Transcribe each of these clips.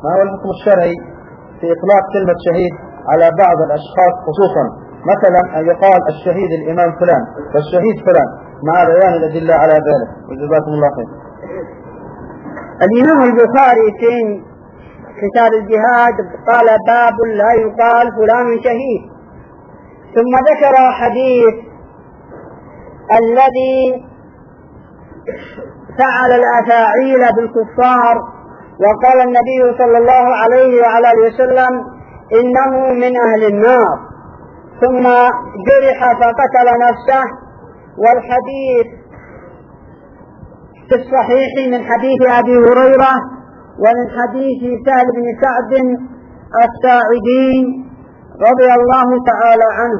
ما هو الحكم الشرعي في إطلاق كلمة شهيد على بعض الأشخاص خصوصا، مثلا أن يقال الشهيد الإمام فلان والشهيد فلان، مع بيان الأدلة على ذلك؟ وجزاكم الله خير. الإمام البخاري في كتاب الجهاد قال باب لا يقال فلان شهيد، ثم ذكر حديث الذي فعل الأفاعيل بالكفار، وقال النبي صلى الله عليه وعلى اله وسلم إنه من أهل النار، ثم جرح فقتل نفسه. والحديث في الصحيح من حديث أبي هريرة ومن حديث سهل بن سعد الساعدي رضي الله تعالى عنه.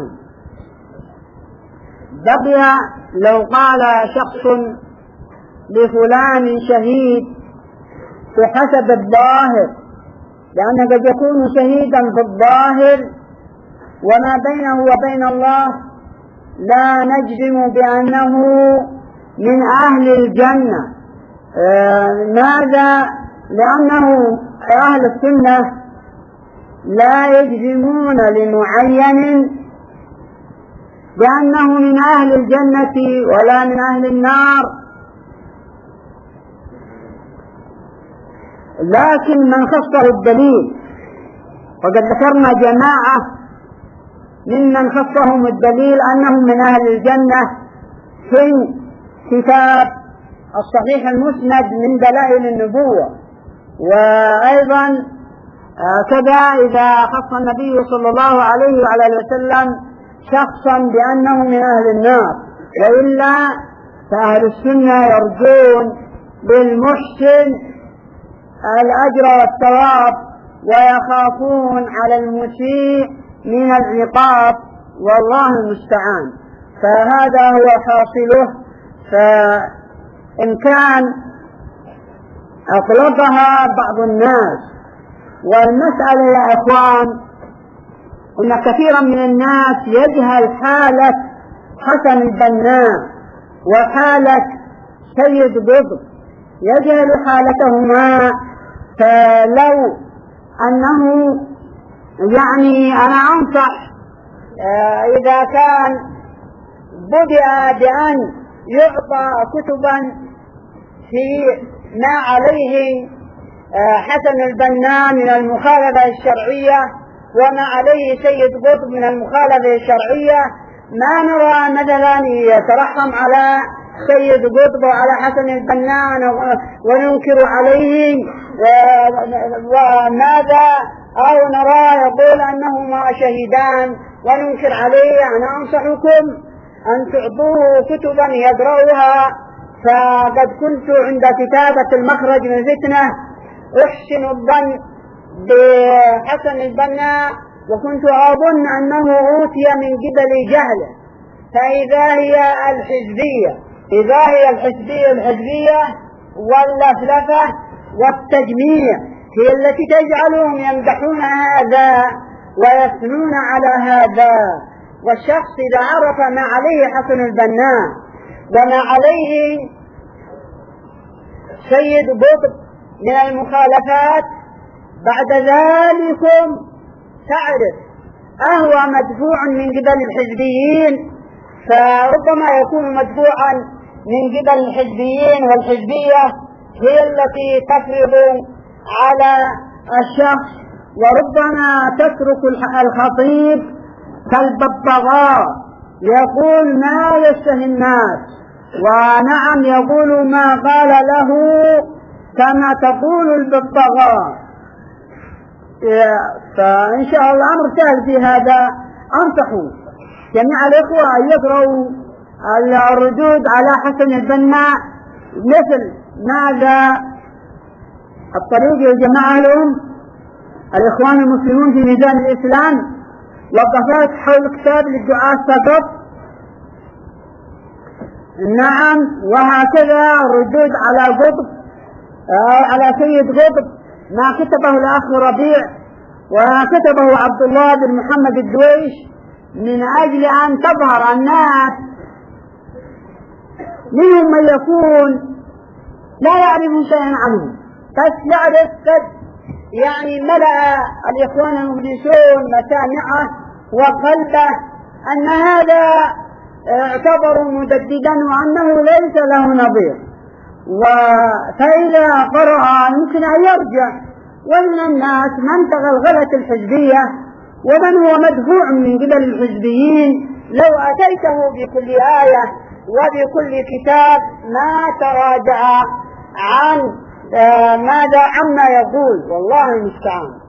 بقي لو قال شخص لفلان شهيد بحسب الظاهر، لأنه قد يكون شهيدا في الظاهر وما بينه وبين الله لا نجزم بأنه من أهل الجنة. ماذا؟ لأنه أهل السنة لا يجزمون لمعين بأنه من أهل الجنة ولا من أهل النار، لكن من خصه الدليل، وقد ذكرنا جماعة ممن خصهم الدليل أنهم من أهل الجنة في كتاب الصحيح المسند من دلائل النبوة، وأيضا كذا إذا خص النبي صلى الله عليه وعلى وسلم شخصا بأنه من أهل النار. وإلا فأهل السنة يرجون بالمحسن الأجر والثواب ويخافون على المسيء من العقاب، والله المستعان. فهذا هو حاصله. فإن كان أطلقها بعض الناس، والمسألة يا إخوان أن كثيرا من الناس يجهل حالة حسن البنا وحالة سيد قطب، يجهل حالتهما. فلو أنه يعني أنا أنصح إذا كان بدأ بأن يعطى كتبا في ما عليه حسن البنا من المخالفة الشرعية وما عليه سيد قطب من المخالفة الشرعية، ما نرى مثلا يترحم على سيد قطب وعلى حسن البنا وننكر عليه وماذا، أو نرى يقول أنهما شهيدان وننكر عليه. أنا أنصحكم أن تعطوه كتبا يقرأها. فقد كنت عند كتابة المخرج من الفتنة أحسن الظن بحسن البنا، وكنت أظن أنه أوتي من قبل جهله، فإذا هي الحزبية واللفلفة والتجميع هي التي تجعلهم يمدحون هذا ويثنون على هذا. والشخص إذا عرف ما عليه حسن البنا وما عليه سيد قطب من المخالفات، بعد ذلك تعرف أهو مدفوع من قبل الحزبيين، فربما يكون مدفوعا من قبل الحزبيين، والحزبية هي التي تفرض على الشخص، وربما تترك الخطيب كالببغاء يقول ما يشتهي الناس، ونعم يقول ما قال له كما تقول الببغاء. فإن شاء الله أمر سهل في هذا. أنصحوا جميع الإخوة أن يقرأوا الردود على حسن البنا، مثل ماذا الطريق يجمعها لهم الإخوان المسلمون في ميزان الإسلام، وقفات حول كتاب للدعاء فقط. نعم، وهكذا الردود على قطب على سيد قطب ما كتبه الأخ ربيع وكتبه عبد الله بن محمد الدويش، من أجل أن تظهر الناس منهم من يكون لا يعرف شيئا عنه، بس يعرف يعني ملأ الإخوان المفلسون مسامعه وقلبه أن هذا اعتبروا مجددا وأنه ليس له نظير، فإذا قرأ يمكن أن يرجع. ومن الناس من تغلغلت الحزبية ومن هو مدفوع من قبل الحزبيين، لو أتيته بكل آية وبكل كتاب ما تراجع عن عما يقول، والله المستعان.